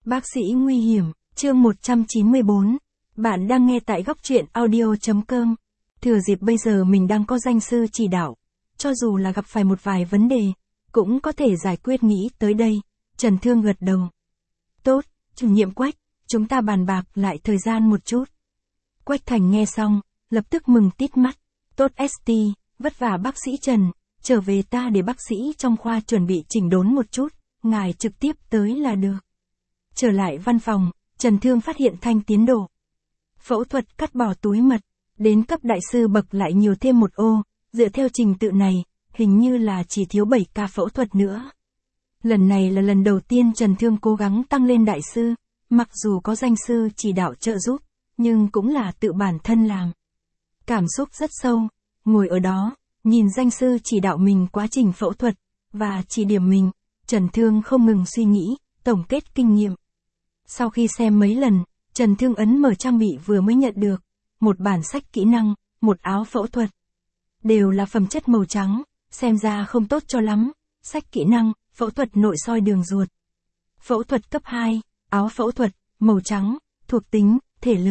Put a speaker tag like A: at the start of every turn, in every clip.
A: Bác sĩ nguy hiểm, chương 194. Bạn đang nghe tại góc truyện audio.com. Thừa dịp bây giờ mình đang có danh sư chỉ đạo, cho dù là gặp phải một vài vấn đề, cũng có thể giải quyết. Nghĩ tới đây, Trần Thương gật đầu. Tốt, chủ nhiệm Quách, chúng ta bàn bạc lại thời gian một chút. Quách Thành nghe xong, lập tức mừng tít mắt. Tốt ST, vất vả bác sĩ Trần, trở về ta để bác sĩ trong khoa chuẩn bị chỉnh đốn một chút, ngài trực tiếp tới là được. Trở lại văn phòng, Trần Thương phát hiện thanh tiến độ. Phẫu thuật cắt bỏ túi mật, đến cấp đại sư bậc lại nhiều thêm một ô, dựa theo trình tự này, hình như là chỉ thiếu 7 ca phẫu thuật nữa. Lần này là lần đầu tiên Trần Thương cố gắng tăng lên đại sư, mặc dù có danh sư chỉ đạo trợ giúp, nhưng cũng là tự bản thân làm. Cảm xúc rất sâu, ngồi ở đó, nhìn danh sư chỉ đạo mình quá trình phẫu thuật, và chỉ điểm mình, Trần Thương không ngừng suy nghĩ, tổng kết kinh nghiệm. Sau khi xem mấy lần, Trần Thương ấn mở trang bị vừa mới nhận được, một bản sách kỹ năng, một áo phẫu thuật. Đều là phẩm chất màu trắng, xem ra không tốt cho lắm. Sách kỹ năng, phẫu thuật nội soi đường ruột. Phẫu thuật cấp 2, áo phẫu thuật, màu trắng, thuộc tính, thể lực.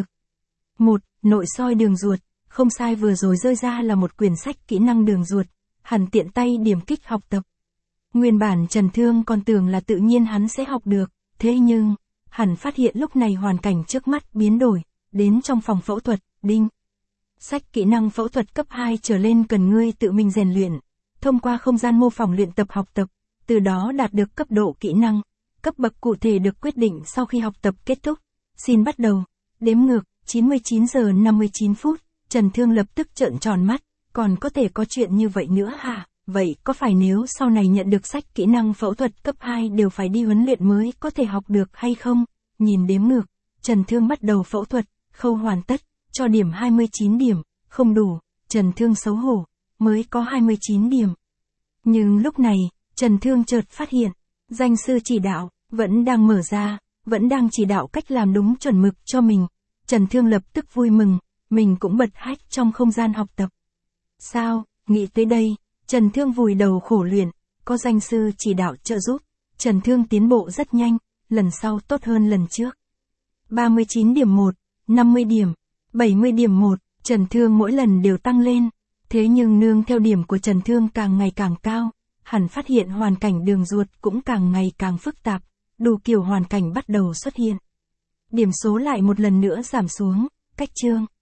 A: 1. Nội soi đường ruột, không sai, vừa rồi rơi ra là một quyển sách kỹ năng đường ruột, hẳn tiện tay điểm kích học tập. Nguyên bản Trần Thương còn tưởng là tự nhiên hắn sẽ học được, thế nhưng, hắn phát hiện lúc này hoàn cảnh trước mắt biến đổi, đến trong phòng phẫu thuật, đinh. Sách kỹ năng phẫu thuật cấp 2 trở lên cần ngươi tự mình rèn luyện, thông qua không gian mô phỏng luyện tập học tập, từ đó đạt được cấp độ kỹ năng. Cấp bậc cụ thể được quyết định sau khi học tập kết thúc. Xin bắt đầu. Đếm ngược, 99 giờ 59 phút, Trần Thương lập tức trợn tròn mắt, còn có thể có chuyện như vậy nữa hả? Vậy có phải nếu sau này nhận được sách kỹ năng phẫu thuật cấp 2 đều phải đi huấn luyện mới có thể học được hay không? Nhìn đếm ngược, Trần Thương bắt đầu phẫu thuật, khâu hoàn tất, cho điểm 29 điểm, không đủ, Trần Thương xấu hổ, mới có 29 điểm. Nhưng lúc này, Trần Thương chợt phát hiện, danh sư chỉ đạo, vẫn đang mở ra, vẫn đang chỉ đạo cách làm đúng chuẩn mực cho mình. Trần Thương lập tức vui mừng, mình cũng bật hack trong không gian học tập. Sao, nghĩ tới đây, Trần Thương vùi đầu khổ luyện, có danh sư chỉ đạo trợ giúp, Trần Thương tiến bộ rất nhanh, lần sau tốt hơn lần trước. 39 điểm 1, 50 điểm, 70 điểm 1, Trần Thương mỗi lần đều tăng lên, thế nhưng nương theo điểm của Trần Thương càng ngày càng cao, hẳn phát hiện hoàn cảnh đường ruột cũng càng ngày càng phức tạp, đủ kiểu hoàn cảnh bắt đầu xuất hiện. Điểm số lại một lần nữa giảm xuống, cách chương.